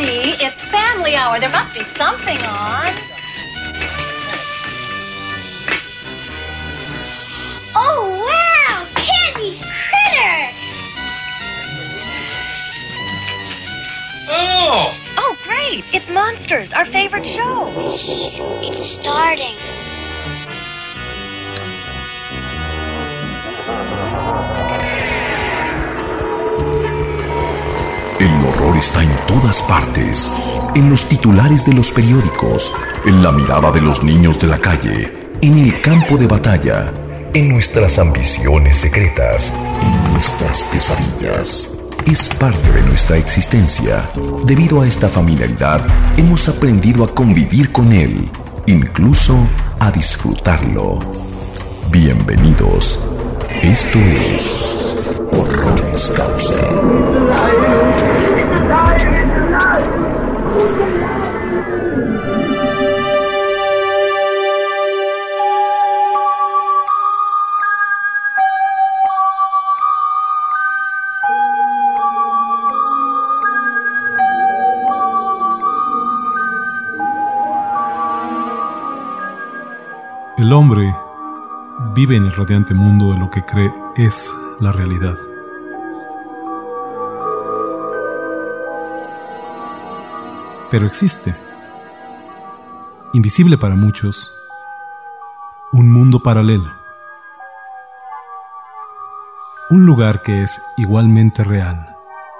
Daddy, it's family hour. There must be something on. Oh, wow! Candy critters! Oh! Oh, great. It's Monsters, our favorite show. It's starting. El horror está en todas partes, en los titulares de los periódicos, en la mirada de los niños de la calle, en el campo de batalla, en nuestras ambiciones secretas, en nuestras pesadillas. Es parte de nuestra existencia. Debido a esta familiaridad, hemos aprendido a convivir con él, incluso a disfrutarlo. Bienvenidos. Esto es Horroris Causa. El hombre vive en el radiante mundo de lo que cree es la realidad. Pero existe, invisible para muchos, un mundo paralelo. Un lugar que es igualmente real,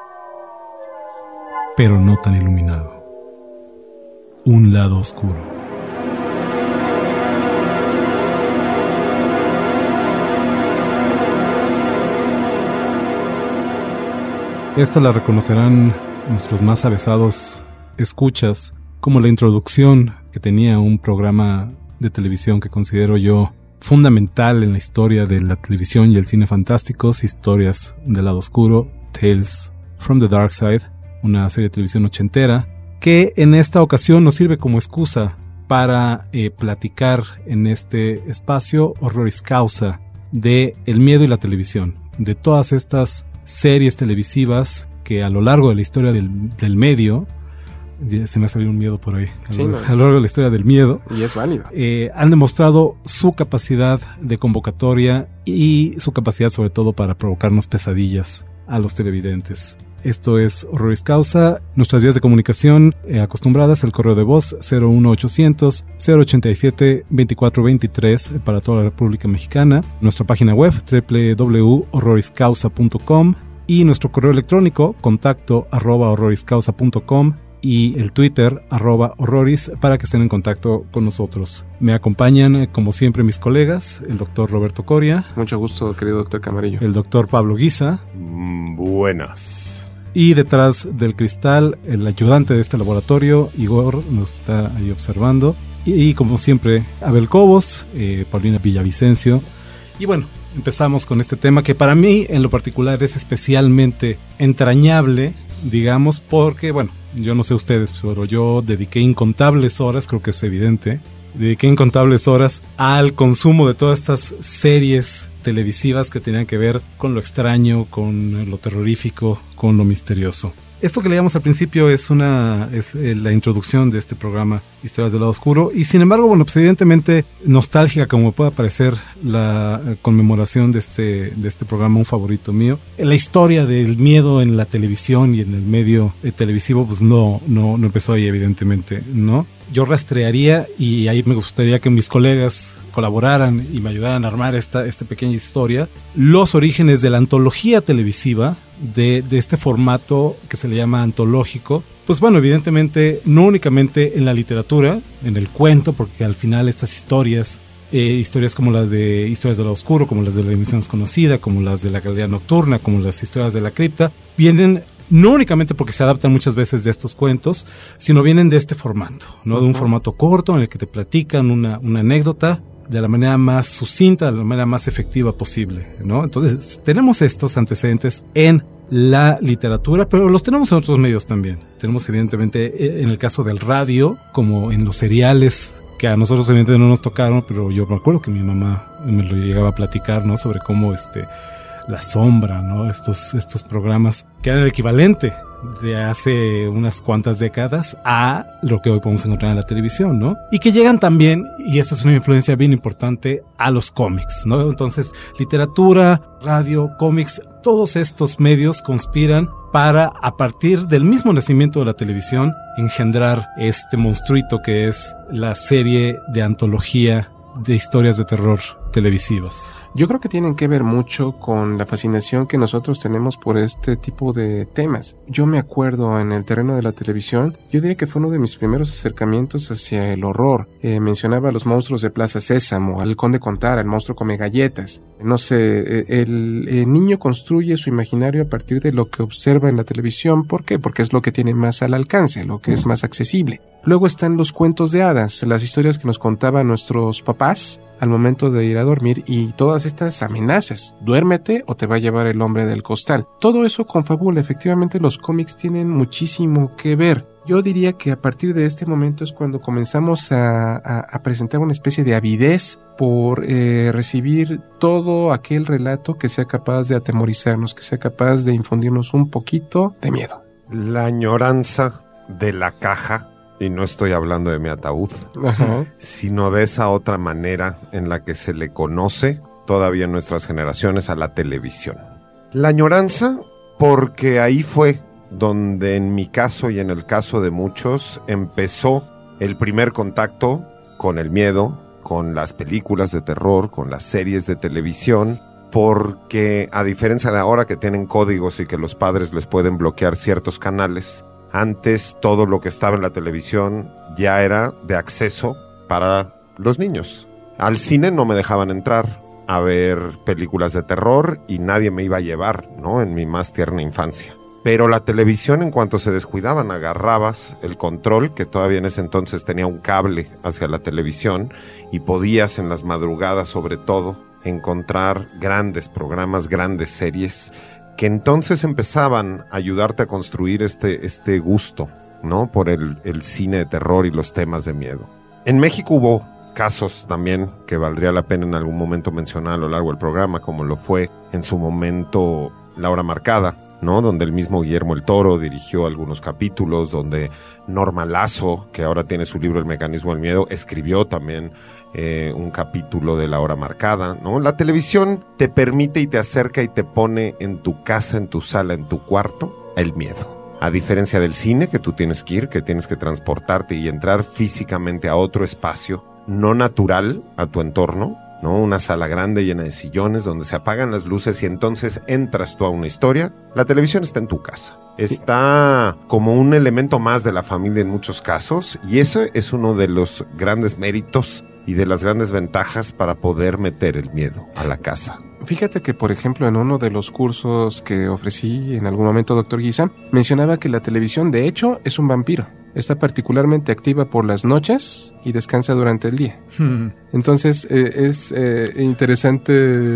pero no tan iluminado. Un lado oscuro. Esta la reconocerán nuestros más avesados escuchas como la introducción que tenía un programa de televisión que considero yo fundamental en la historia de la televisión y el cine fantásticos, Historias del lado oscuro, Tales from the Dark Side, una serie de televisión ochentera, que en esta ocasión nos sirve como excusa para platicar en este espacio Horroris Causa de el miedo y la televisión, de todas estas series televisivas que a lo largo de la historia del medio, se me ha salido un miedo por ahí, a lo largo de la historia del miedo, y es válido, han demostrado su capacidad de convocatoria y su capacidad sobre todo para provocarnos pesadillas a los televidentes. Esto es Horroris Causa. Nuestras vías de comunicación acostumbradas, el correo de voz 01800 087 2423 para toda la República Mexicana, nuestra página web www.horroriscausa.com y nuestro correo electrónico contacto@horroriscausa.com y el Twitter @horroris para que estén en contacto con nosotros. Me acompañan como siempre mis colegas, el doctor Roberto Coria. Mucho gusto, querido doctor Camarillo. El doctor Pablo Guisa. Buenas. Y detrás del cristal, el ayudante de este laboratorio, Igor, nos está ahí observando. Y como siempre, Abel Cobos, Paulina Villavicencio. Y bueno, empezamos con este tema que para mí, en lo particular, es especialmente entrañable, digamos, porque, bueno, yo no sé ustedes, pero yo dediqué incontables horas, creo que es evidente, dediqué incontables horas al consumo de todas estas series televisivas que tenían que ver con lo extraño, con lo terrorífico, con lo misterioso. Esto que leíamos al principio es la introducción de este programa Historias del lado oscuro, y sin embargo, bueno, pues evidentemente nostálgica como pueda parecer la conmemoración de este programa, un favorito mío. La historia del miedo en la televisión y en el medio televisivo pues no empezó ahí, evidentemente, ¿no? Yo rastrearía, y ahí me gustaría que mis colegas colaboraran y me ayudaran a armar esta pequeña historia, los orígenes de la antología televisiva, de este formato que se le llama antológico. Pues bueno, evidentemente no únicamente en la literatura, en el cuento, porque al final estas historias como las de Historias del lado oscuro, como las de La Dimensión Desconocida, como las de La Galería Nocturna, como las historias de la cripta, vienen no únicamente porque se adaptan muchas veces de estos cuentos, sino vienen de este formato, ¿no? De un formato corto en el que te platican una anécdota de la manera más sucinta, de la manera más efectiva posible, ¿no? Entonces, tenemos estos antecedentes en la literatura, pero los tenemos en otros medios también. Tenemos evidentemente en el caso del radio, como en los seriales que a nosotros evidentemente no nos tocaron, pero yo me acuerdo que mi mamá me lo llegaba a platicar, ¿no? Sobre cómo La Sombra, ¿no? Estos programas que eran el equivalente de hace unas cuantas décadas a lo que hoy podemos encontrar en la televisión, ¿no? Y que llegan también, y esta es una influencia bien importante, a los cómics, ¿no? Entonces, literatura, radio, cómics, todos estos medios conspiran para, a partir del mismo nacimiento de la televisión, engendrar este monstruito que es la serie de antología de historias de terror televisivas. Yo creo que tienen que ver mucho con la fascinación que nosotros tenemos por este tipo de temas. Yo me acuerdo en el terreno de la televisión, yo diría que fue uno de mis primeros acercamientos hacia el horror. Mencionaba a los monstruos de Plaza Sésamo, al Conde Contara, el monstruo come galletas. No sé, el niño construye su imaginario a partir de lo que observa en la televisión. ¿Por qué? Porque es lo que tiene más al alcance, lo que es más accesible. Luego están los cuentos de hadas, las historias que nos contaban nuestros papás al momento de ir a dormir, y todas estas amenazas, duérmete o te va a llevar el hombre del costal. Todo eso confabula. Efectivamente, los cómics tienen muchísimo que ver. Yo diría que a partir de este momento es cuando comenzamos a presentar una especie de avidez por recibir todo aquel relato que sea capaz de atemorizarnos, que sea capaz de infundirnos un poquito de miedo. La añoranza de la caja, y no estoy hablando de mi ataúd, sino de esa otra manera en la que se le conoce todavía en nuestras generaciones a la televisión. La añoranza, porque ahí fue donde en mi caso y en el caso de muchos empezó el primer contacto con el miedo, con las películas de terror, con las series de televisión, porque a diferencia de ahora que tienen códigos y que los padres les pueden bloquear ciertos canales, antes todo lo que estaba en la televisión ya era de acceso para los niños. Al cine no me dejaban entrar a ver películas de terror y nadie me iba a llevar, ¿no? En mi más tierna infancia. Pero la televisión, en cuanto se descuidaban, agarrabas el control, que todavía en ese entonces tenía un cable hacia la televisión, y podías en las madrugadas sobre todo encontrar grandes programas, grandes series, que entonces empezaban a ayudarte a construir este gusto, ¿no? Por el cine de terror y los temas de miedo. En México hubo casos también que valdría la pena en algún momento mencionar a lo largo del programa, como lo fue en su momento La Hora Marcada, ¿no? Donde el mismo Guillermo el Toro dirigió algunos capítulos, donde Norma Lazo, que ahora tiene su libro El Mecanismo del Miedo, escribió también un capítulo de La Hora Marcada, ¿no? La televisión te permite y te acerca y te pone en tu casa, en tu sala, en tu cuarto, el miedo. A diferencia del cine, que tú tienes que ir, que tienes que transportarte y entrar físicamente a otro espacio no natural a tu entorno, ¿no? Una sala grande llena de sillones donde se apagan las luces y entonces entras tú a una historia. La televisión está en tu casa. Está como un elemento más de la familia en muchos casos, y eso es uno de los grandes méritos y de las grandes ventajas para poder meter el miedo a la casa. Fíjate que, por ejemplo, en uno de los cursos que ofrecí en algún momento, doctor Guisa, mencionaba que la televisión, de hecho, es un vampiro. Está particularmente activa por las noches y descansa durante el día. Entonces, es interesante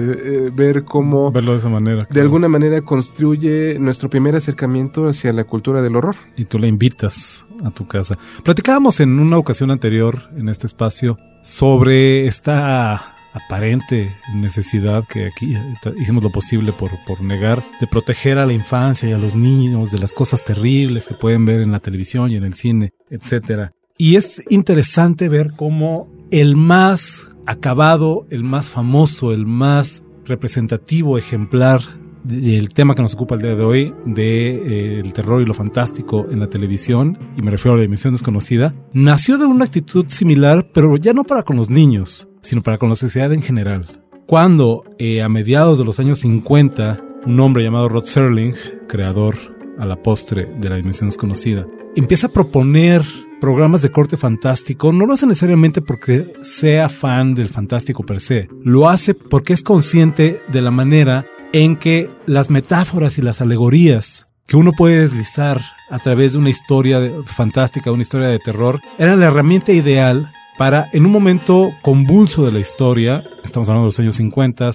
ver cómo... Verlo de esa manera. De alguna manera construye nuestro primer acercamiento hacia la cultura del horror. Y tú la invitas a tu casa. Platicábamos en una ocasión anterior, en este espacio, sobre esta aparente necesidad que aquí hicimos lo posible por negar, de proteger a la infancia y a los niños de las cosas terribles que pueden ver en la televisión y en el cine, etcétera. Y es interesante ver cómo el más acabado, el más famoso, el más representativo ejemplar del tema que nos ocupa el día de hoy, de el terror y lo fantástico en la televisión, y me refiero a la Dimensión Desconocida, nació de una actitud similar, pero ya no para con los niños, sino para con la sociedad en general. Cuando a mediados de los años 50, un hombre llamado Rod Serling, creador a la postre de la Dimensión Desconocida, empieza a proponer programas de corte fantástico. No lo hace necesariamente porque sea fan del fantástico per se, lo hace porque es consciente de la manera en que las metáforas y las alegorías que uno puede deslizar a través de una historia fantástica, una historia de terror, eran la herramienta ideal para, en un momento convulso de la historia, estamos hablando de los años 50,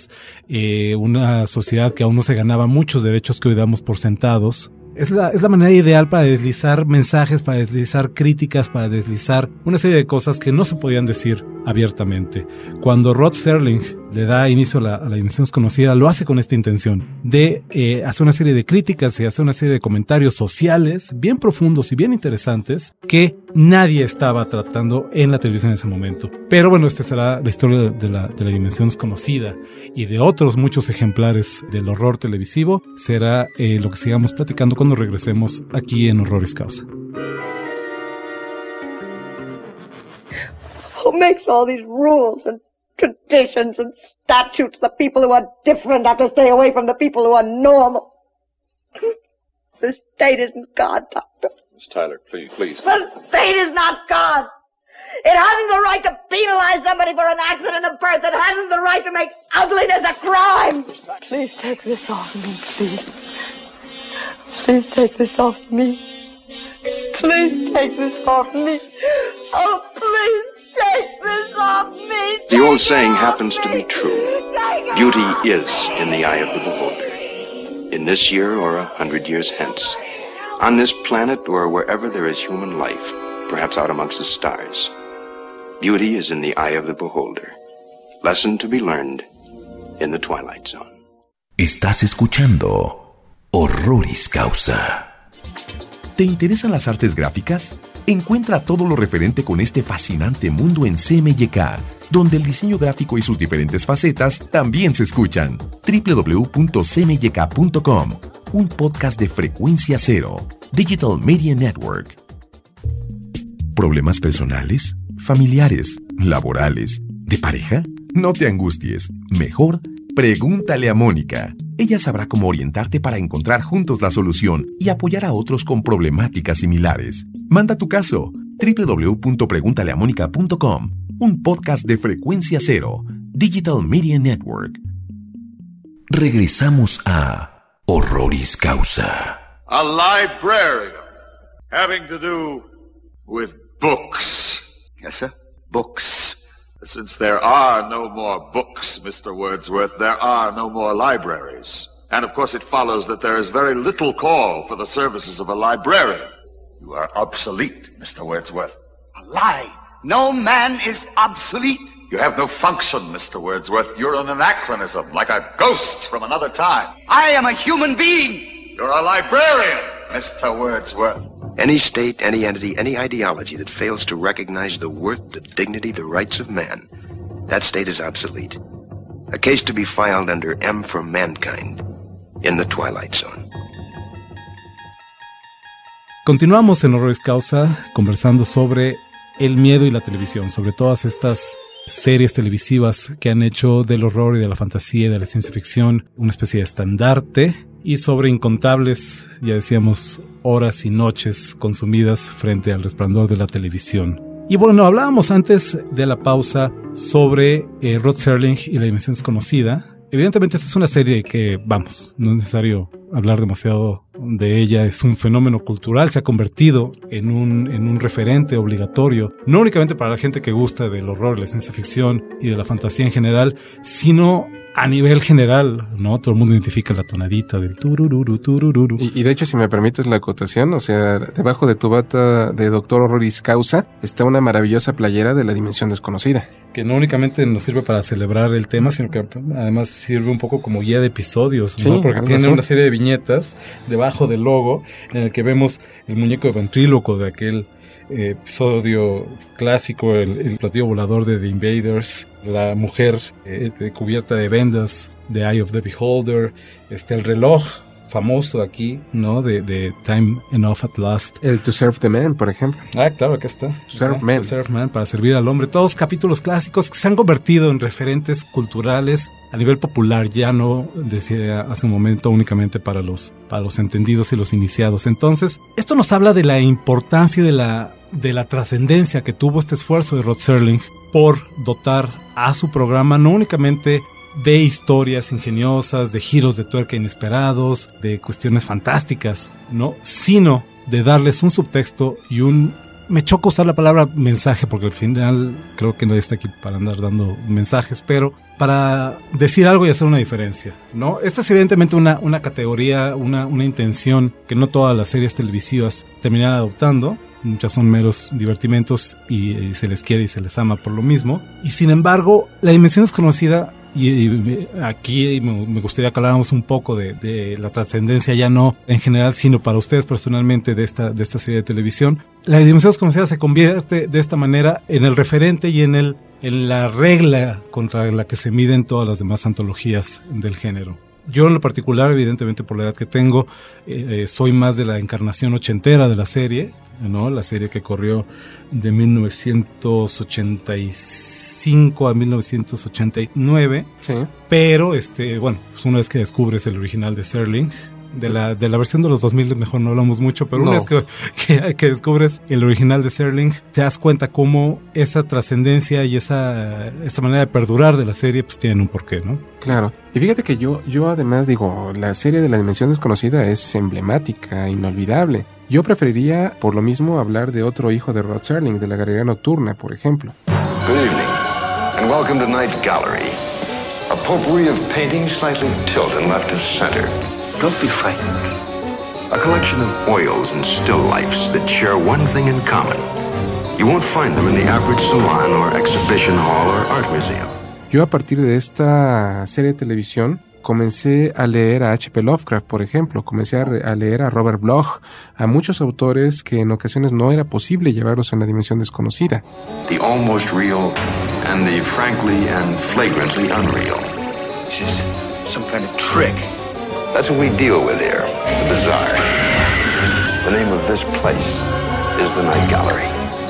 una sociedad que aún no se ganaba muchos derechos que hoy damos por sentados. Es la manera ideal para deslizar mensajes, para deslizar críticas, para deslizar una serie de cosas que no se podían decir abiertamente. Cuando Rod Serling le da inicio a la Dimensión Desconocida, lo hace con esta intención de hacer una serie de críticas y hacer una serie de comentarios sociales bien profundos y bien interesantes que nadie estaba tratando en la televisión en ese momento. Pero bueno, esta será la historia de la Dimensión Desconocida y de otros muchos ejemplares del horror televisivo. Será lo que sigamos platicando cuando regresemos aquí en Horroris Causa. Who makes all these rules and traditions and statutes? The people who are different have to stay away from the people who are normal. The state isn't God, Doctor. Miss Tyler, please. The state is not God. It hasn't the right to penalize somebody for an accident of birth. It hasn't the right to make ugliness a crime. Please take this off me, please. Please take this off me. Please take this off me. Oh, please. Take this off me! The old saying happens to be true. Beauty is in the eye of the beholder. In this year or 100 years hence. On this planet or wherever there is human life, perhaps out amongst the stars. Beauty is in the eye of the beholder. Lesson to be learned in the Twilight Zone. Estás escuchando Horroris Causa. ¿Te interesan las artes gráficas? Encuentra todo lo referente con este fascinante mundo en CMYK, donde el diseño gráfico y sus diferentes facetas también se escuchan. www.cmyk.com, un podcast de Frecuencia Cero, Digital Media Network. ¿Problemas personales, familiares, laborales, de pareja? No te angusties, mejor pregúntale a Mónica. Ella sabrá cómo orientarte para encontrar juntos la solución y apoyar a otros con problemáticas similares. Manda tu caso. www.preguntaleamónica.com, un podcast de Frecuencia Cero, Digital Media Network. Regresamos a Horroris Causa. A librarian having to do with books. Yes, sir? Books. Since there are no more books, Mr. Wordsworth, there are no more libraries. And of course it follows that there is very little call for the services of a librarian. You are obsolete, Mr. Wordsworth. A lie. No man is obsolete. You have no function, Mr. Wordsworth. You're an anachronism, like a ghost from another time. I am a human being. You're a librarian, Mr. Wordsworth. Any state, any entity, any ideology that fails to recognize the worth, the dignity, the rights of man, that state is obsolete. A case to be filed under M for Mankind in the Twilight Zone. Continuamos en Horroris Causa conversando sobre el miedo y la televisión, sobre todas estas series televisivas que han hecho del horror y de la fantasía y de la ciencia ficción una especie de estandarte, y sobre incontables, ya decíamos, horas y noches consumidas frente al resplandor de la televisión. Y bueno, hablábamos antes de la pausa sobre Rod Serling y la Dimensión Desconocida. Evidentemente esta es una serie que, vamos, no es necesario hablar demasiado de ella, es un fenómeno cultural, se ha convertido en un referente obligatorio, no únicamente para la gente que gusta del horror, la ciencia ficción y de la fantasía en general, sino a nivel general, ¿no? Todo el mundo identifica la tonadita del turururu, turururu. Y de hecho, si me permites la acotación, o sea, debajo de tu bata de Doctor Horroris Causa está una maravillosa playera de la Dimensión Desconocida. Que no únicamente nos sirve para celebrar el tema, sino que además sirve un poco como guía de episodios, ¿no? Sí, porque tiene una serie de viñetas debajo del logo en el que vemos el muñeco de ventríloco de aquel episodio clásico, el platillo volador de The Invaders, la mujer cubierta de vendas de Eye of the Beholder, el reloj famoso aquí, ¿no? De Time Enough at Last. El To Serve the Man, por ejemplo. Ah, claro, acá está. To Serve Man. To Serve Man, para servir al hombre. Todos capítulos clásicos que se han convertido en referentes culturales a nivel popular, ya no, decía hace un momento, únicamente para los entendidos y los iniciados. Entonces, esto nos habla de la importancia y de la trascendencia que tuvo este esfuerzo de Rod Serling por dotar a su programa no únicamente de historias ingeniosas, de giros de tuerca inesperados, de cuestiones fantásticas, ¿no? Sino de darles un subtexto y me choca usar la palabra mensaje porque al final creo que nadie está aquí para andar dando mensajes, pero para decir algo y hacer una diferencia, ¿no? Esta es evidentemente una categoría, una intención que no todas las series televisivas terminan adoptando. Muchas son meros divertimentos y se les quiere y se les ama por lo mismo. Y sin embargo, la Dimensión Desconocida Y aquí me gustaría que habláramos un poco de la trascendencia, ya no en general, sino para ustedes personalmente de esta serie de televisión. La Dimensión Desconocida se convierte de esta manera en el referente y en la regla contra la que se miden todas las demás antologías del género. Yo en lo particular, evidentemente por la edad que tengo, soy más de la encarnación ochentera de la serie, ¿no? La serie que corrió de 1985 a 1989. Sí. Pero, bueno, pues una vez que descubres el original de Serling, de la versión de los 2000 mejor no hablamos mucho, pero una vez que descubres el original de Serling, te das cuenta cómo esa trascendencia y esa manera de perdurar de la serie pues tienen un porqué, ¿no? Claro. Y fíjate que yo además digo, la serie de La Dimensión Desconocida es emblemática, inolvidable. Yo preferiría, por lo mismo, hablar de otro hijo de Rod Serling, de La Galería Nocturna, por ejemplo. Good evening, and welcome to Night Gallery. A potpourri of paintings slightly tilted and left of center. Don't be frightened. A collection of oils and still lifes that share one thing in common. You won't find them in the average salon or exhibition hall or art museum. Yo a partir de esta serie de televisión comencé a leer a H.P. Lovecraft, por ejemplo. Comencé a leer a Robert Bloch, a muchos autores que en ocasiones no era posible llevarlos en La Dimensión Desconocida. The almost real and the frankly and flagrantly unreal. This is some kind of trick. That's what we deal with here, the bizarre. The name of this place is the Night Gallery.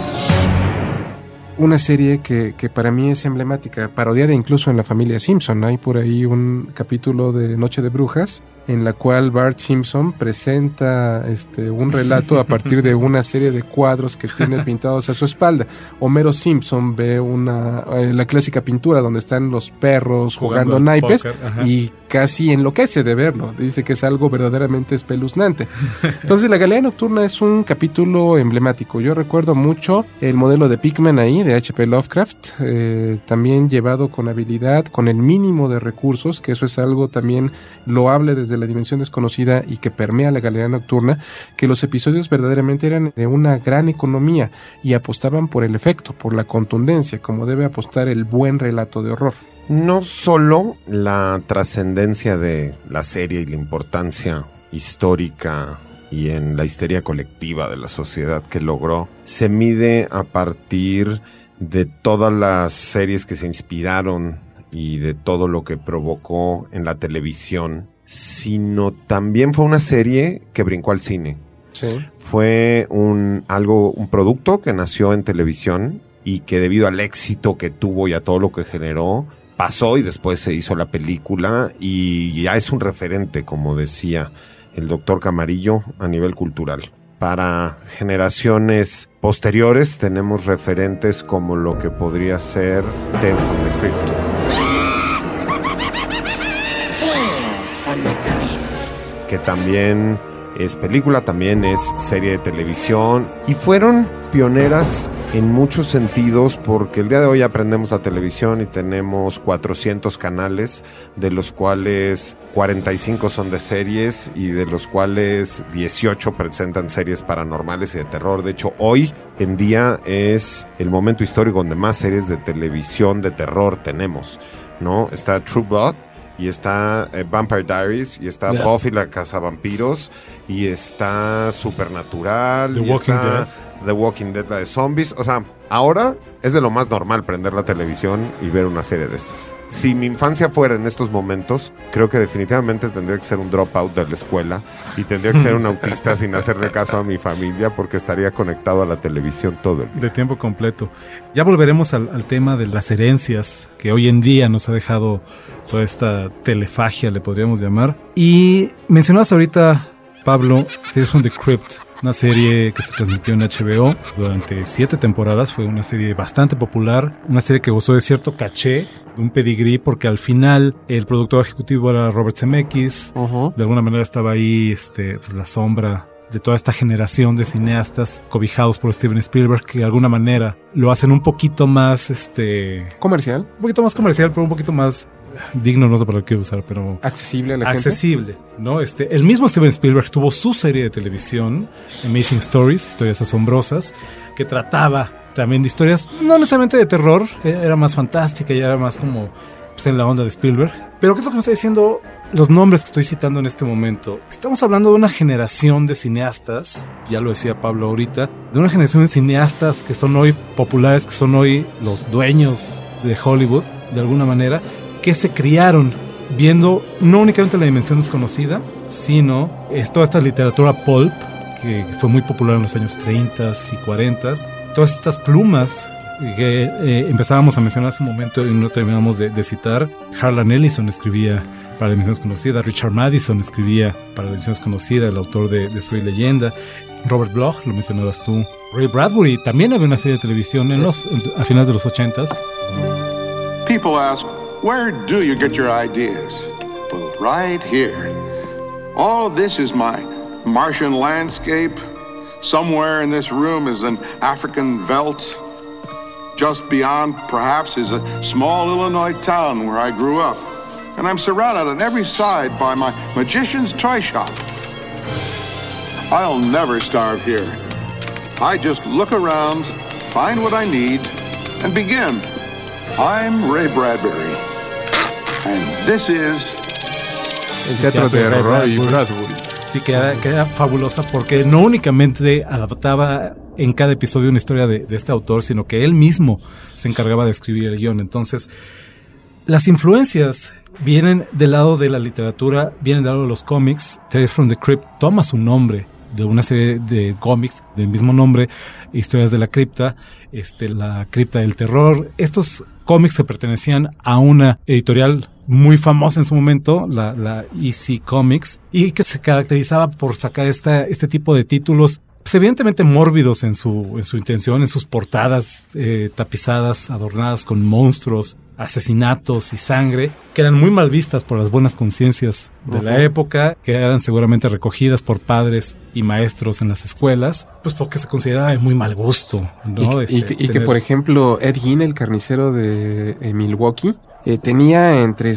Una serie que para mí es emblemática, parodiada incluso en La Familia Simpson. Hay por ahí un capítulo de Noche de Brujas en la cual Bart Simpson presenta un relato a partir de una serie de cuadros que tiene pintados a su espalda. Homero Simpson ve la clásica pintura donde están los perros jugando naipes y casi enloquece de verlo. Dice que es algo verdaderamente espeluznante. Entonces, La Galería Nocturna es un capítulo emblemático. Yo recuerdo mucho el modelo de Pickman ahí, de H.P. Lovecraft, también llevado con habilidad, con el mínimo de recursos, que eso es algo también loable desde La Dimensión Desconocida y que permea La Galería Nocturna, que los episodios verdaderamente eran de una gran economía y apostaban por el efecto, por la contundencia, como debe apostar el buen relato de horror. No solo la trascendencia de la serie y la importancia histórica y en la histeria colectiva de la sociedad que logró, se mide a partir de todas las series que se inspiraron y de todo lo que provocó en la televisión, sino también fue una serie que brincó al cine. Sí. Fue un producto que nació en televisión y que debido al éxito que tuvo y a todo lo que generó, pasó y después se hizo la película y ya es un referente, como decía el doctor Camarillo, a nivel cultural. Para generaciones posteriores tenemos referentes como lo que podría ser Tales from the Crypt. Que también es película, también es serie de televisión y fueron pioneras en muchos sentidos porque el día de hoy aprendemos la televisión y tenemos 400 canales, de los cuales 45 son de series y de los cuales 18 presentan series paranormales y de terror. De hecho, hoy en día es el momento histórico donde más series de televisión de terror tenemos, ¿no? Está True Blood, y está Vampire Diaries, y está Buffy la Cazavampiros, y está Supernatural, The Walking Dead, la de zombies. O sea, ahora es de lo más normal prender la televisión y ver una serie de estas. Si mi infancia fuera en estos momentos, creo que definitivamente tendría que ser un dropout de la escuela y tendría que ser un autista sin hacerle caso a mi familia porque estaría conectado a la televisión todo el día. De tiempo completo. Ya volveremos al tema de las herencias que hoy en día nos ha dejado toda esta telefagia, le podríamos llamar. Y mencionabas ahorita, Pablo, Tales from the Crypt, una serie que se transmitió en HBO durante 7 temporadas. Fue una serie bastante popular, una serie que gozó de cierto caché, de un pedigrí, porque al final el productor ejecutivo era Robert Zemeckis. De alguna manera estaba ahí pues la sombra de toda esta generación de cineastas cobijados por Steven Spielberg, que de alguna manera lo hacen un poquito más comercial. Un poquito más comercial, pero un poquito más digno, no sé para qué usar, pero accesible a la gente, ¿no? El mismo Steven Spielberg tuvo su serie de televisión, Amazing Stories, historias asombrosas, que trataba también de historias no necesariamente de terror, era más fantástica y era más como pues, en la onda de Spielberg. Pero ¿qué es lo que me está diciendo los nombres que estoy citando en este momento? Estamos hablando de una generación de cineastas, ya lo decía Pablo ahorita, de una generación de cineastas que son hoy populares, que son hoy los dueños de Hollywood, de alguna manera, que se criaron viendo no únicamente La Dimensión Desconocida, sino toda esta literatura pulp, que fue muy popular en los años 30 y 40, todas estas plumas que empezábamos a mencionar hace un momento y no terminamos de citar. Harlan Ellison escribía para La Dimensión Desconocida, Richard Madison escribía para La Dimensión Desconocida, el autor de Soy Leyenda, Robert Bloch, lo mencionabas tú, Ray Bradbury, también había una serie de televisión a finales de los 80s. People ask, where do you get your ideas? Well, right here. All of this is my Martian landscape. Somewhere in this room is an African veldt. Just beyond, perhaps, is a small Illinois town where I grew up. And I'm surrounded on every side by my magician's toy shop. I'll never starve here. I just look around, find what I need, and begin. I'm Ray Bradbury. And this is... El teatro de Ray Bradbury. Sí, que era fabulosa porque no únicamente adaptaba en cada episodio una historia de este autor, sino que él mismo se encargaba de escribir el guión. Entonces, las influencias vienen del lado de la literatura, vienen del lado de los cómics. Tales from the Crypt toma su nombre de una serie de cómics del mismo nombre, Historias de la Cripta, la Cripta del Terror. Estos cómics que pertenecían a una editorial muy famosa en su momento, la EC Comics, y que se caracterizaba por sacar este tipo de títulos, pues evidentemente mórbidos en su intención, en sus portadas tapizadas, adornadas con monstruos, asesinatos y sangre, que eran muy mal vistas por las buenas conciencias de la época, que eran seguramente recogidas por padres y maestros en las escuelas, pues porque se consideraba de muy mal gusto, ¿no? Y que, por ejemplo, Ed Gein, el carnicero de Milwaukee, tenía en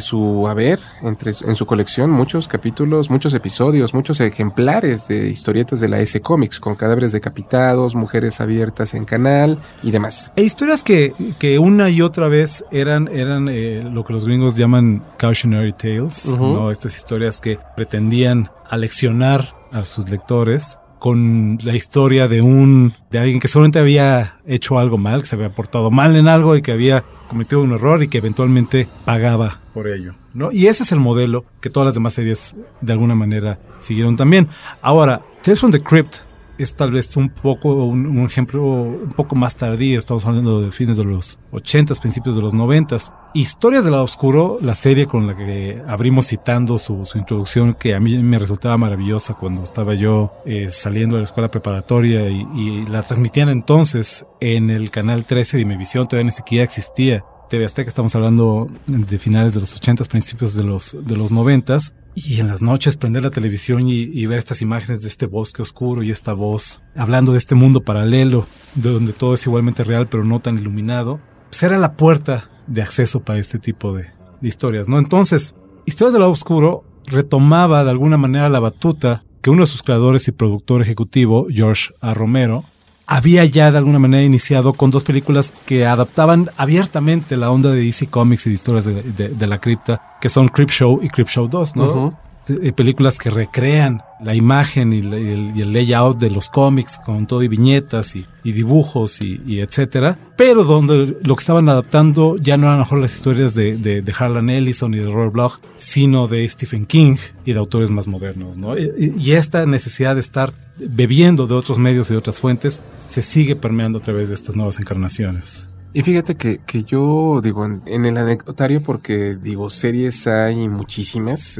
su colección muchos capítulos, muchos episodios, muchos ejemplares de historietas de la S Comics con cadáveres decapitados, mujeres abiertas en canal y demás. E historias que una y otra vez eran lo que los gringos llaman cautionary tales, ¿no? Estas historias que pretendían aleccionar a sus lectores con la historia de alguien que seguramente había hecho algo mal, que se había portado mal en algo y que había cometido un error y que eventualmente pagaba por ello, ¿no? Y ese es el modelo que todas las demás series de alguna manera siguieron también. Ahora, Tales from the Crypt es tal vez un ejemplo un poco más tardío. Estamos hablando de fines de los 80s, principios de los 90s. Historias del lado oscuro, la serie con la que abrimos citando su introducción, que a mí me resultaba maravillosa cuando estaba yo saliendo de la escuela preparatoria y la transmitían entonces en el canal 13 de Imevisión. Todavía ni siquiera existía TV Azteca. Estamos hablando de finales de los 80s, principios de los 90s. Y en las noches prender la televisión y ver estas imágenes de este bosque oscuro y esta voz hablando de este mundo paralelo, de donde todo es igualmente real pero no tan iluminado, pues era la puerta de acceso para este tipo de historias, ¿no? Entonces, Historias del lado oscuro retomaba de alguna manera la batuta que uno de sus creadores y productor ejecutivo, George A. Romero, había ya de alguna manera iniciado con dos películas que adaptaban abiertamente la onda de DC Comics y de Historias de la Cripta, que son Creepshow y Creepshow 2, ¿no? Películas que recrean la imagen y el layout de los cómics con todo y viñetas y dibujos y etcétera, pero donde lo que estaban adaptando ya no eran a lo mejor las historias de Harlan Ellison y de Robert Bloch, sino de Stephen King y de autores más modernos, ¿no? Y esta necesidad de estar bebiendo de otros medios y de otras fuentes se sigue permeando a través de estas nuevas encarnaciones. Y fíjate que yo digo en el anecdotario, porque digo series hay muchísimas,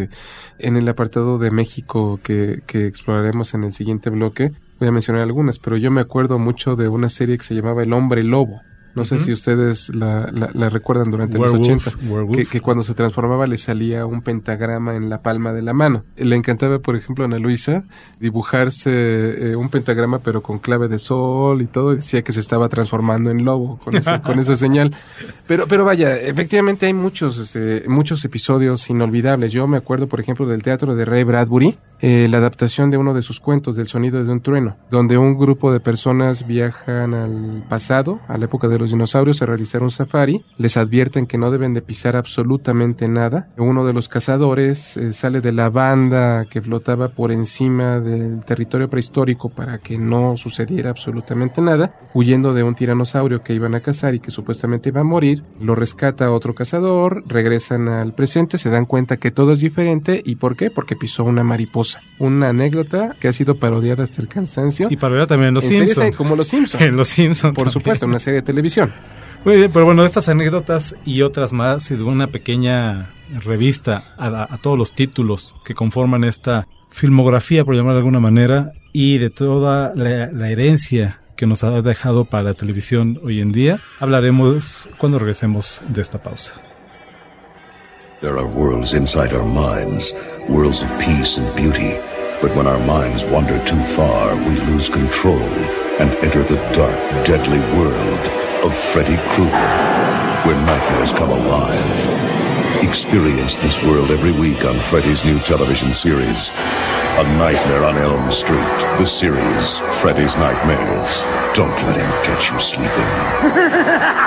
en el apartado de México que exploraremos en el siguiente bloque, voy a mencionar algunas, pero yo me acuerdo mucho de una serie que se llamaba El Hombre Lobo. No sé si ustedes la recuerdan durante los 80, que cuando se transformaba le salía un pentagrama en la palma de la mano. Le encantaba, por ejemplo, a Ana Luisa dibujarse un pentagrama pero con clave de sol y todo, y decía que se estaba transformando en lobo con esa señal. Pero vaya, efectivamente hay muchos episodios inolvidables. Yo me acuerdo, por ejemplo, del teatro de Ray Bradbury, la adaptación de uno de sus cuentos, del sonido de un trueno, donde un grupo de personas viajan al pasado, a la época de los dinosaurios, a realizar un safari. Les advierten que no deben de pisar absolutamente nada. Uno de los cazadores sale de la banda que flotaba por encima del territorio prehistórico para que no sucediera absolutamente nada, huyendo de un tiranosaurio que iban a cazar y que supuestamente iba a morir. Lo rescata otro cazador, regresan al presente, se dan cuenta que todo es diferente. ¿Y por qué? Porque pisó una mariposa. Una anécdota que ha sido parodiada hasta el cansancio. Y parodiada también en Los Simpsons. Como Los Simpsons. En Los Simpsons. Por supuesto, una serie de televisión. Muy bien, pero bueno, estas anécdotas y otras más, y de una pequeña revista a todos los títulos que conforman esta filmografía, por llamarla de alguna manera, y de toda la herencia que nos ha dejado para la televisión hoy en día, hablaremos cuando regresemos de esta pausa. There are worlds inside our minds, worlds of peace and beauty. But when our minds wander too far, we lose control and enter the dark, deadly world of Freddy Krueger, where nightmares come alive. Experience this world every week on Freddy's new television series, A Nightmare on Elm Street, the series Freddy's Nightmares. Don't let him catch you sleeping.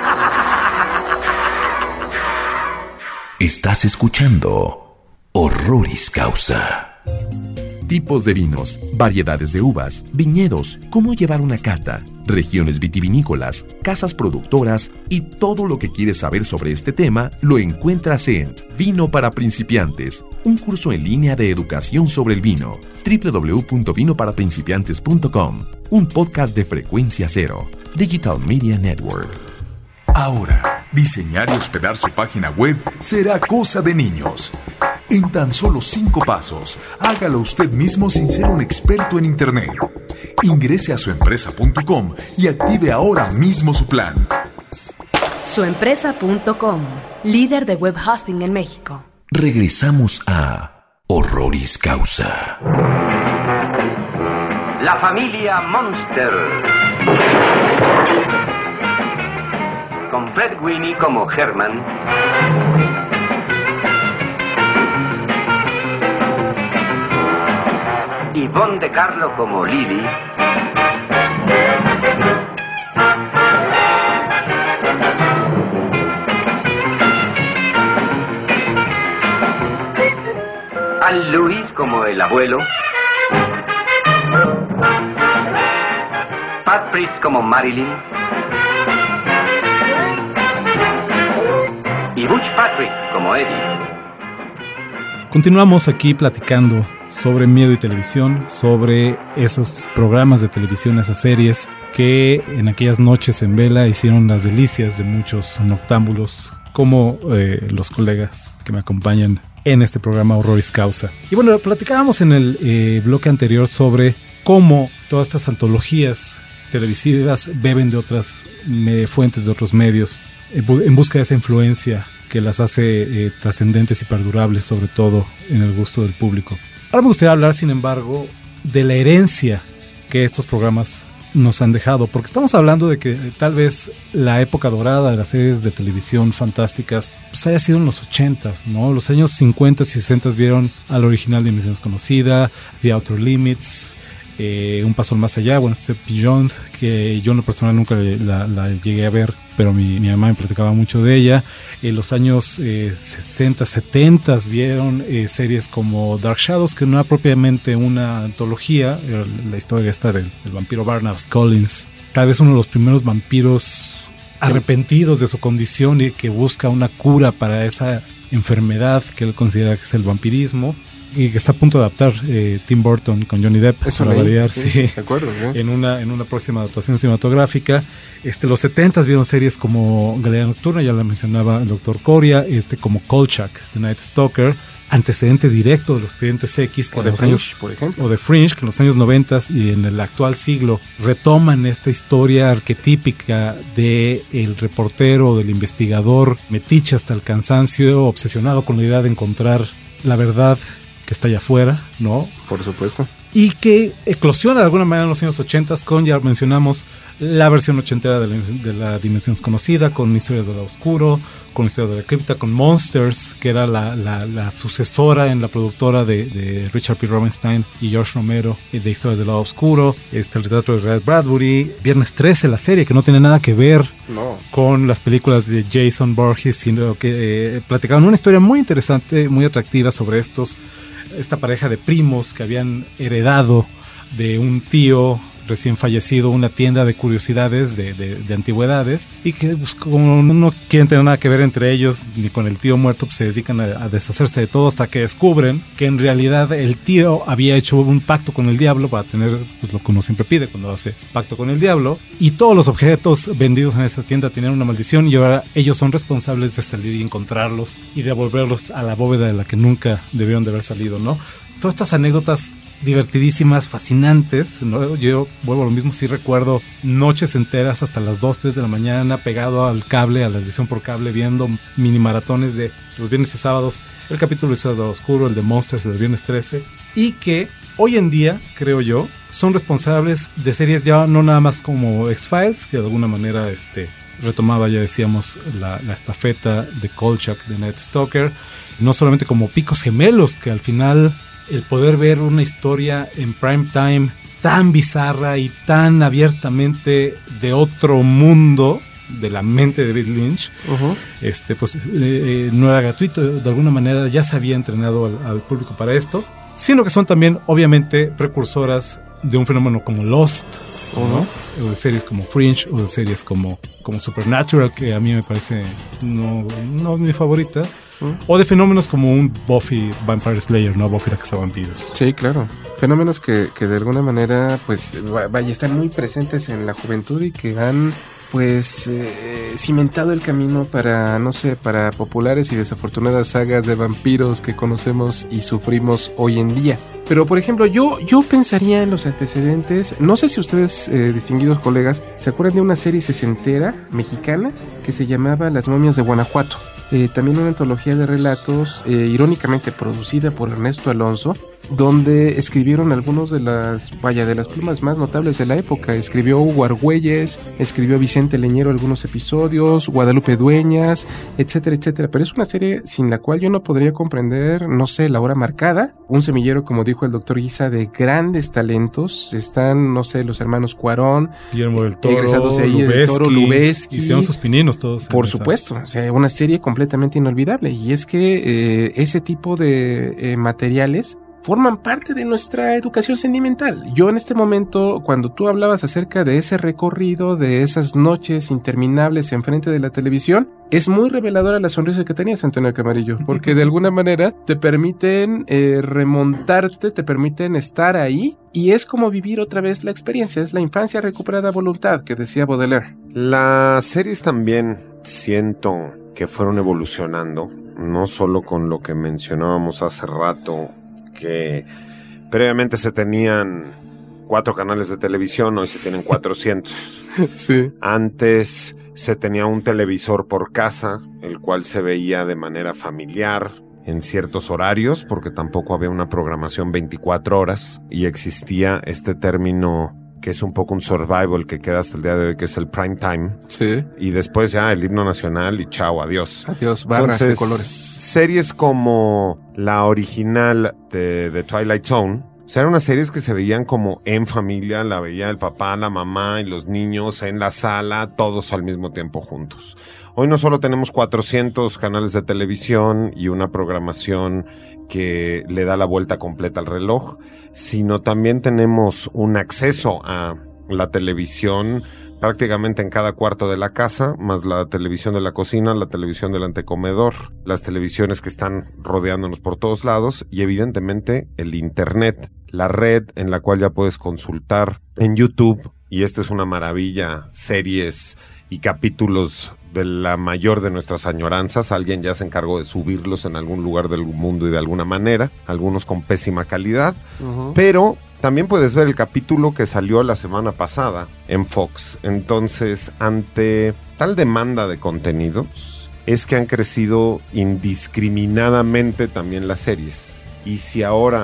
Estás escuchando Horroris Causa. Tipos de vinos, variedades de uvas, viñedos, cómo llevar una cata, regiones vitivinícolas, casas productoras y todo lo que quieres saber sobre este tema lo encuentras en Vino para Principiantes, un curso en línea de educación sobre el vino. www.vinoparaprincipiantes.com, un podcast de Frecuencia Cero, Digital Media Network. Ahora, diseñar y hospedar su página web será cosa de niños. En tan solo 5 pasos, hágalo usted mismo sin ser un experto en Internet. Ingrese a suempresa.com y active ahora mismo su plan. Suempresa.com, líder de web hosting en México. Regresamos a Horroris Causa. La familia Monster. Con Fred Winnie como Herman, Yvonne De Carlo como Lily, Ann Lewis como el abuelo, Pat Priest como Marilyn y Butch Patrick como Eddie. Continuamos aquí platicando sobre miedo y televisión, sobre esos programas de televisión, esas series que en aquellas noches en vela hicieron las delicias de muchos noctámbulos, como los colegas que me acompañan en este programa Horroris Causa. Y bueno, platicábamos en el bloque anterior sobre cómo todas estas antologías televisivas beben de otras fuentes, de otros medios, en busca de esa influencia que las hace trascendentes y perdurables, sobre todo en el gusto del público. Ahora me gustaría hablar, sin embargo, de la herencia que estos programas nos han dejado, porque estamos hablando de que tal vez la época dorada de las series de televisión fantásticas pues haya sido en los 80s, ¿no? Los años 50 y 60 vieron al original de Misión Desconocida, The Outer Limits, Un Paso Más Allá, One Step Beyond, que yo en lo personal nunca la llegué a ver, pero mi mamá me platicaba mucho de ella. En los años 60, 70 vieron series como Dark Shadows, que no era propiamente una antología, la historia esta del vampiro Barnabas Collins, tal vez uno de los primeros vampiros arrepentidos de su condición y que busca una cura para esa enfermedad que él considera que es el vampirismo, y que está a punto de adaptar Tim Burton con Johnny Depp. Eso para variar, sí, de acuerdo, sí. En una próxima adaptación cinematográfica. Los 70s vieron series como Galería Nocturna, ya la mencionaba el Dr. Coria, como Kolchak, The Night Stalker, antecedente directo de los Expedientes X, que o de los Fringe, años, por ejemplo. O de Fringe, que en los años 90 y en el actual siglo retoman esta historia arquetípica de el reportero, del investigador, metiche hasta el cansancio, obsesionado con la idea de encontrar la verdad que está allá afuera, ¿no? Por supuesto. y que eclosiona de alguna manera en los años 80 con, ya mencionamos, la versión ochentera de la Dimensión Desconocida, con Historias del Lado Oscuro, con Historias de la Cripta, con Monsters, que era la sucesora en la productora de Richard P. Rosenstein y George Romero, de Historias del Lado Oscuro, el retrato de Ray Bradbury, Viernes 13, la serie, que no tiene nada que ver con las películas de Jason Voorhees, sino que platicaban una historia muy interesante, muy atractiva sobre esta pareja de primos que habían heredado de un tío recién fallecido una tienda de curiosidades de antigüedades, y que pues, como no quieren tener nada que ver entre ellos ni con el tío muerto, pues se dedican a deshacerse de todo, hasta que descubren que en realidad el tío había hecho un pacto con el diablo para tener pues, lo que uno siempre pide cuando hace pacto con el diablo, y todos los objetos vendidos en esta tienda tenían una maldición, y ahora ellos son responsables de salir y encontrarlos y devolverlos a la bóveda de la que nunca debieron de haber salido, ¿no? Todas estas anécdotas divertidísimas, fascinantes, ¿no? Yo vuelvo a lo mismo, sí recuerdo noches enteras hasta las 2, 3 de la mañana pegado al cable, a la televisión por cable, viendo mini maratones de los viernes y sábados, el capítulo de Historias del Lado Oscuro, el de Monsters del Viernes 13, y que hoy en día, creo yo, son responsables de series ya no nada más como X-Files, que de alguna manera retomaba, ya decíamos, la estafeta de Kolchak, de Night Stalker, no solamente como Picos Gemelos, que al final el poder ver una historia en prime time tan bizarra y tan abiertamente de otro mundo, de la mente de David Lynch, no era gratuito, de alguna manera ya se había entrenado al público para esto, sino que son también obviamente precursoras de un fenómeno como Lost, ¿no? O de series como Fringe, o de series como Supernatural, que a mí me parece no mi favorita, o de fenómenos como un Buffy Vampire Slayer, ¿no? Buffy la Cazavampiros. Sí, claro. Fenómenos que de alguna manera, pues, están muy presentes en la juventud y que han, pues, cimentado el camino para, no sé, para populares y desafortunadas sagas de vampiros que conocemos y sufrimos hoy en día. Pero, por ejemplo, yo pensaría en los antecedentes. No sé si ustedes, distinguidos colegas, se acuerdan de una serie sesentera mexicana que se llamaba Las Momias de Guanajuato. También una antología de relatos, irónicamente producida por Ernesto Alonso, donde escribieron algunos de las plumas más notables de la época. Escribió Hugo Argüelles, escribió Vicente Leñero algunos episodios, Guadalupe Dueñas, etcétera, etcétera. Pero es una serie sin la cual yo no podría comprender, no sé, La Hora Marcada, un semillero, como dijo el doctor Guisa, de grandes talentos. Están, no sé, los hermanos Cuarón, Guillermo del Toro, egresados de ahí, del Toro, Lubezki. Hicieron sus pininos todos. Por supuesto, o sea, una serie completamente inolvidable. Y es que ese tipo de materiales forman parte de nuestra educación sentimental. Yo en este momento, cuando tú hablabas acerca de ese recorrido, de esas noches interminables enfrente de la televisión, es muy reveladora la sonrisa que tenías, Antonio Camarillo, porque de alguna manera te permiten remontarte, te permiten estar ahí, y es como vivir otra vez la experiencia. Es la infancia recuperada a voluntad, que decía Baudelaire. Las series también siento que fueron evolucionando, no solo con lo que mencionábamos hace rato, que previamente se tenían 4 canales de televisión, hoy se tienen 400. Sí. Antes se tenía un televisor por casa, el cual se veía de manera familiar en ciertos horarios, porque tampoco había una programación 24 horas, y existía este término que es un poco un survival que queda hasta el día de hoy, que es el prime time. Sí. Y después ya el himno nacional y chao, adiós. Adiós, barras de colores. Series como la original de Twilight Zone, o sea, eran unas series que se veían como en familia, la veía el papá, la mamá y los niños en la sala, todos al mismo tiempo juntos. Hoy no solo tenemos 400 canales de televisión y una programación que le da la vuelta completa al reloj, sino también tenemos un acceso a la televisión prácticamente en cada cuarto de la casa, más la televisión de la cocina, la televisión del antecomedor, las televisiones que están rodeándonos por todos lados, y evidentemente el internet, la red en la cual ya puedes consultar en YouTube, y esto es una maravilla, series y capítulos de la mayor de nuestras añoranzas. Alguien ya se encargó de subirlos en algún lugar del mundo y de alguna manera, algunos con pésima calidad, pero también puedes ver el capítulo que salió la semana pasada en Fox. Entonces, ante tal demanda de contenidos, es que han crecido indiscriminadamente también las series. Y si ahora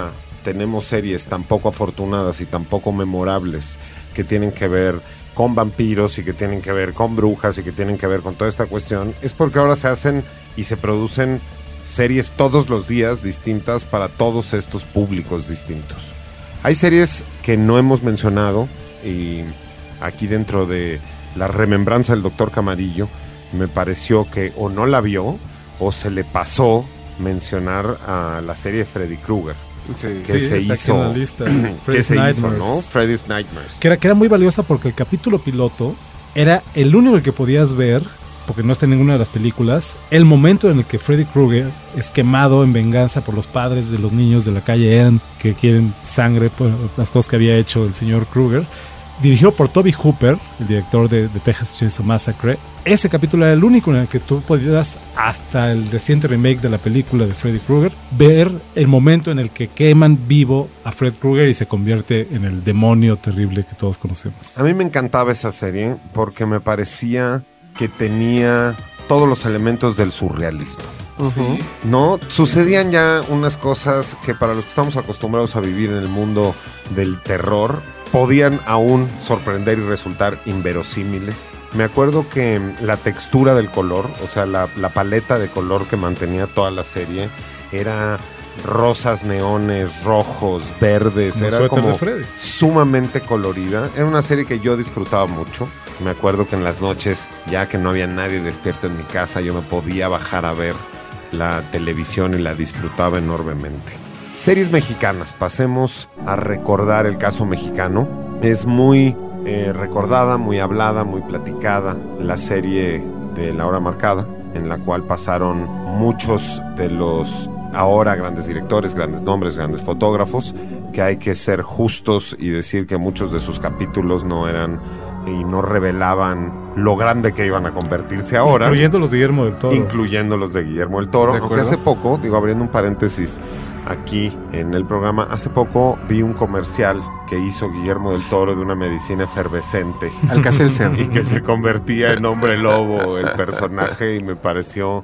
tenemos series tan poco afortunadas y tan poco memorables que tienen que ver con vampiros y que tienen que ver con brujas y que tienen que ver con toda esta cuestión, es porque ahora se hacen y se producen series todos los días distintas para todos estos públicos distintos. Hay series que no hemos mencionado y aquí dentro de la remembranza del Dr. Camarillo me pareció que o no la vio o se le pasó mencionar a la serie de Freddy Krueger. Sí, que se hizo en la lista. que se hizo, ¿no? Freddy's Nightmares. Que era muy valiosa porque el capítulo piloto era el único en el que podías ver, porque no está en ninguna de las películas, el momento en el que Freddy Krueger es quemado en venganza por los padres de los niños de la calle Ann que quieren sangre por las cosas que había hecho el señor Krueger. Dirigido por Toby Hooper, el director de Texas Chainsaw Massacre. Ese capítulo era el único en el que tú podías, hasta el reciente remake de la película de Freddy Krueger, ver el momento en el que queman vivo a Fred Krueger y se convierte en el demonio terrible que todos conocemos. A mí me encantaba esa serie porque me parecía que tenía todos los elementos del surrealismo. Sí. ¿No? Sucedían ya unas cosas que para los que estamos acostumbrados a vivir en el mundo del terror podían aún sorprender y resultar inverosímiles. Me acuerdo que la textura del color, o sea, la paleta de color que mantenía toda la serie era rosas, neones, rojos, verdes, era como sumamente colorida. Era una serie que yo disfrutaba mucho. Me acuerdo que en las noches, ya que no había nadie despierto en mi casa, yo me podía bajar a ver la televisión y la disfrutaba enormemente. Series mexicanas, pasemos a recordar el caso mexicano. Es muy recordada, muy hablada, muy platicada la serie de La Hora Marcada, en la cual pasaron muchos de los ahora grandes directores, grandes nombres, grandes fotógrafos, que hay que ser justos y decir que muchos de sus capítulos no eran y no revelaban lo grande que iban a convertirse ahora. Incluyendo los de Guillermo del Toro. Incluyendo los de Guillermo del Toro. Aunque hace poco, abriendo un paréntesis aquí en el programa, hace poco vi un comercial que hizo Guillermo del Toro de una medicina efervescente. Alka-Seltzer. Y que se convertía en hombre lobo el personaje y me pareció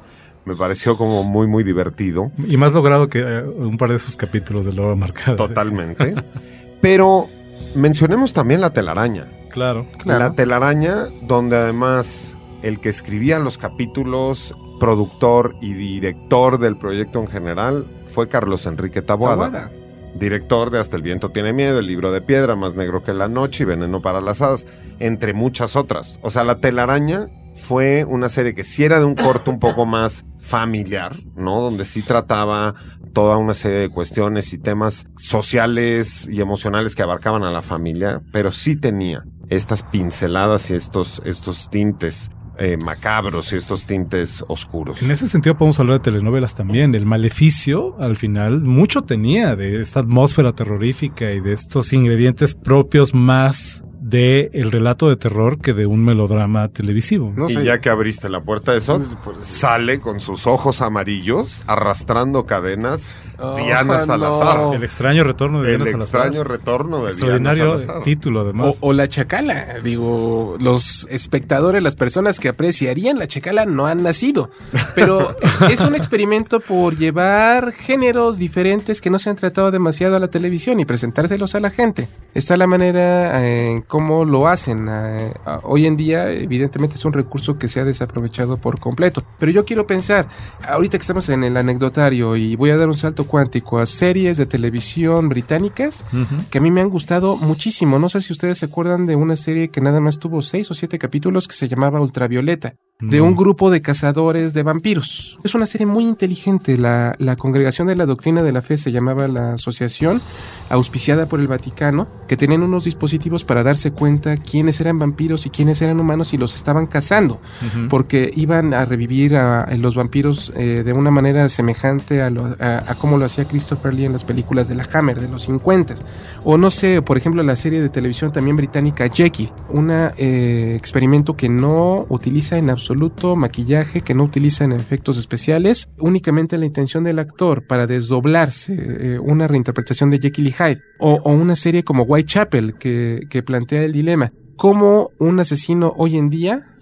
como muy, muy divertido. Y más logrado que un par de esos capítulos de La Hora Marcada. Totalmente. Pero mencionemos también La Telaraña. Claro. La Telaraña, donde además el que escribía los capítulos, productor y director del proyecto en general, fue Carlos Enrique Taboada. Director de Hasta el viento tiene miedo, El libro de piedra, Más negro que la noche y Veneno para las hadas, entre muchas otras. O sea, La Telaraña fue una serie que sí era de un corte un poco más familiar, ¿no? Donde sí trataba toda una serie de cuestiones y temas sociales y emocionales que abarcaban a la familia, pero sí tenía estas pinceladas y estos tintes macabros y estos tintes oscuros. En ese sentido podemos hablar de telenovelas también. El Maleficio, al final, mucho tenía de esta atmósfera terrorífica y de estos ingredientes propios más de el relato de terror que de un melodrama televisivo. No sé. Y ya que abriste la puerta de eso, sale con sus ojos amarillos, arrastrando cadenas, Diana Salazar. No. El extraño retorno de Diana Salazar. El extraño retorno de extraordinario Diana Salazar. Título, además. O La Chacala. Digo, los espectadores, las personas que apreciarían La Chacala no han nacido. Pero es un experimento por llevar géneros diferentes que no se han tratado demasiado a la televisión y presentárselos a la gente. Está la manera cómo lo hacen. Hoy en día, evidentemente, es un recurso que se ha desaprovechado por completo. Pero yo quiero pensar, ahorita que estamos en el anecdotario y voy a dar un salto cuántico a series de televisión británicas que a mí me han gustado muchísimo. No sé si ustedes se acuerdan de una serie que nada más tuvo 6 o 7 capítulos que se llamaba Ultravioleta, de un grupo de cazadores de vampiros. Es una serie muy inteligente. La Congregación de la Doctrina de la Fe se llamaba la asociación, auspiciada por el Vaticano, que tenían unos dispositivos para darse cuenta quiénes eran vampiros y quiénes eran humanos y los estaban cazando, porque iban a revivir a los vampiros de una manera semejante a cómo lo hacía Christopher Lee en las películas de la Hammer de los 50. O no sé, por ejemplo, la serie de televisión también británica Jekyll, un experimento que no utiliza en absoluto maquillaje, que no utiliza en efectos especiales, únicamente la intención del actor para desdoblarse, una reinterpretación de Jekyll y Hyde, o una serie como Whitechapel que plantea el dilema. ¿Cómo un asesino hoy en día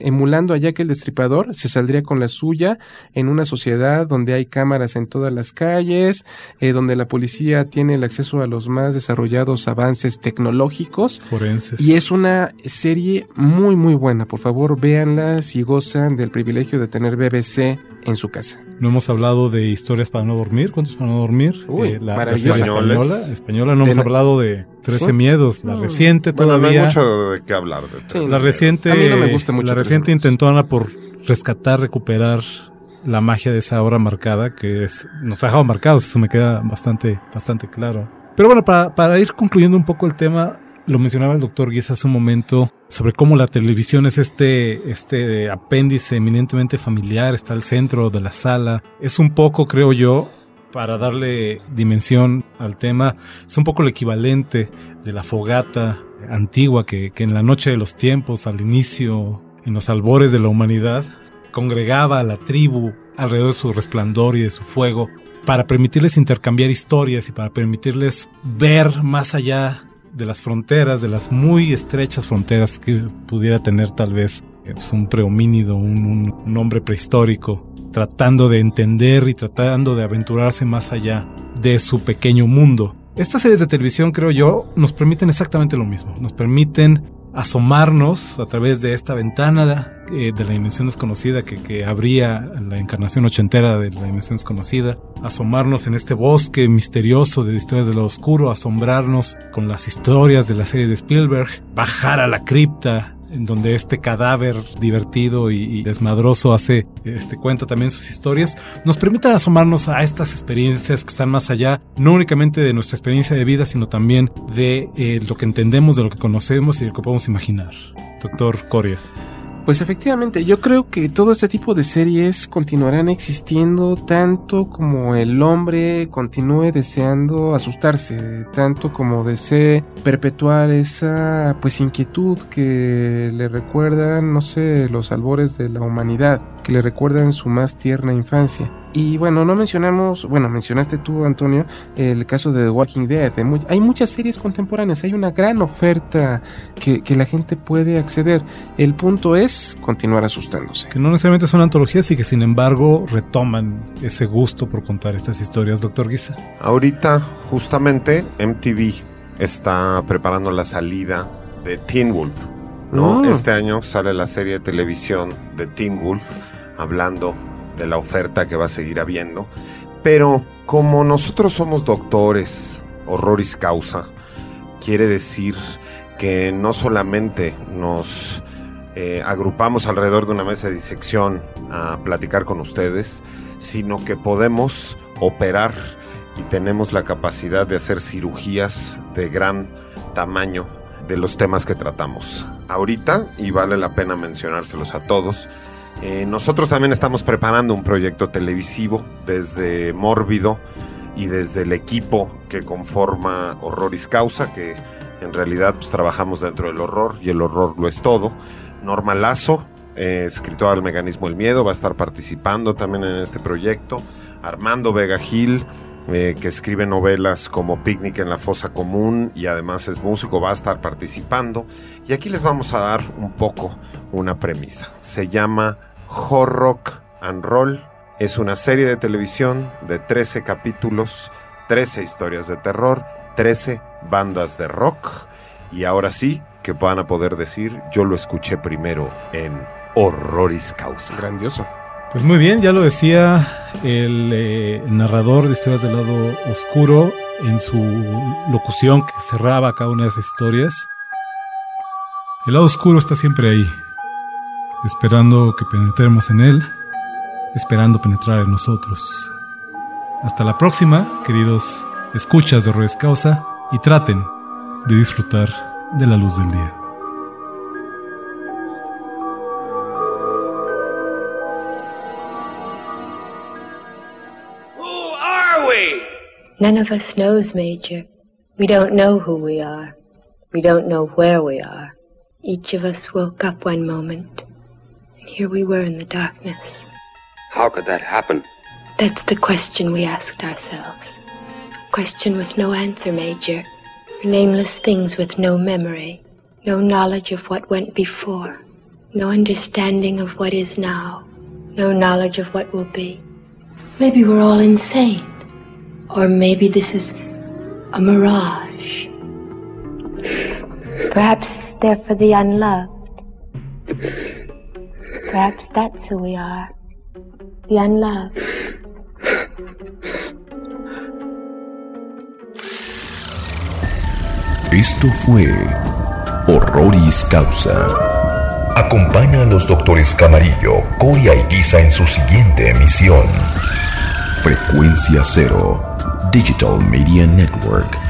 emulando a Jack el Destripador, se saldría con la suya en una sociedad donde hay cámaras en todas las calles, donde la policía tiene el acceso a los más desarrollados avances tecnológicos. Forenses. Y es una serie muy muy buena. Por favor, véanla si gozan del privilegio de tener BBC en su casa. No hemos hablado de Historias para no dormir. ¿Cuántos para no dormir? Uy, la maravillosa. Española. No hemos hablado de 13 miedos. La reciente todavía. No hay mucho de qué hablar. La reciente. A mí no me gusta mucho. La reciente intentona por recuperar la magia de esa hora marcada que nos ha dejado marcados. Eso me queda bastante claro. Pero bueno, para ir concluyendo un poco el tema, lo mencionaba el doctor Guisa hace un momento sobre cómo la televisión es este apéndice eminentemente familiar, está al centro de la sala. Es un poco, creo yo, para darle dimensión al tema, es un poco el equivalente de la fogata antigua que en la noche de los tiempos, al inicio, en los albores de la humanidad, congregaba a la tribu alrededor de su resplandor y de su fuego para permitirles intercambiar historias y para permitirles ver más allá de las fronteras, de las muy estrechas fronteras que pudiera tener tal vez un prehomínido, un hombre prehistórico, tratando de entender y tratando de aventurarse más allá de su pequeño mundo. Estas series de televisión, creo yo, nos permiten exactamente lo mismo. Nos permiten asomarnos a través de esta ventana de la dimensión desconocida que abría la encarnación ochentera de la dimensión desconocida, asomarnos en este bosque misterioso de historias de lo oscuro, asombrarnos con las historias de la serie de Spielberg, bajar a la cripta en donde este cadáver divertido y desmadroso cuenta también sus historias, nos permite asomarnos a estas experiencias que están más allá, no únicamente de nuestra experiencia de vida, sino también de lo que entendemos, de lo que conocemos y de lo que podemos imaginar. Doctor Coria. Pues efectivamente, yo creo que todo este tipo de series continuarán existiendo tanto como el hombre continúe deseando asustarse, tanto como desee perpetuar esa inquietud que le recuerdan, los albores de la humanidad, que le recuerdan su más tierna infancia. Y bueno, mencionaste tú, Antonio, el caso de The Walking Dead. Hay muchas series contemporáneas, hay una gran oferta que la gente puede acceder. El punto es continuar asustándose. Que no necesariamente son antologías y que sin embargo retoman ese gusto por contar estas historias, doctor Guisa. Ahorita, justamente, MTV está preparando la salida de Teen Wolf, ¿no? Este año sale la serie de televisión de Teen Wolf, hablando de la oferta que va a seguir habiendo, pero como nosotros somos doctores horroris causa, quiere decir que no solamente nos agrupamos alrededor de una mesa de disección a platicar con ustedes, sino que podemos operar y tenemos la capacidad de hacer cirugías de gran tamaño de los temas que tratamos ahorita, y vale la pena mencionárselos a todos. Nosotros también estamos preparando un proyecto televisivo desde Mórbido y desde el equipo que conforma Horroris Causa, que en realidad trabajamos dentro del horror y el horror lo es todo. Norma Lazo, escritora del Mecanismo del Miedo, va a estar participando también en este proyecto. Armando Vega Gil, que escribe novelas como Picnic en la Fosa Común y además es músico, va a estar participando. Y aquí les vamos a dar un poco una premisa. Se llama Horrock and Roll. Es una serie de televisión de 13 capítulos, 13 historias de terror, 13 bandas de rock. Y ahora sí, que van a poder decir, yo lo escuché primero en Horroris Causa. Grandioso. Pues muy bien, ya lo decía el narrador de Historias del Lado Oscuro en su locución que cerraba cada una de esas historias. El lado oscuro está siempre ahí, esperando que penetremos en él, esperando penetrar en nosotros. Hasta la próxima, queridos escuchas de Horroris Causa, y traten de disfrutar de la luz del día. None of us knows, Major. We don't know who we are. We don't know where we are. Each of us woke up one moment, and here we were in the darkness. How could that happen? That's the question we asked ourselves. A question with no answer, Major. Nameless things with no memory, no knowledge of what went before. No understanding of what is now. No knowledge of what will be. Maybe we're all insane. Or maybe this is a mirage. Perhaps they're for the unloved. Perhaps that's who we are. The unloved. Esto fue Horroris Causa. Acompaña a los doctores Camarillo, Coria y Guisa en su siguiente emisión. Frecuencia Cero, Digital Media Network.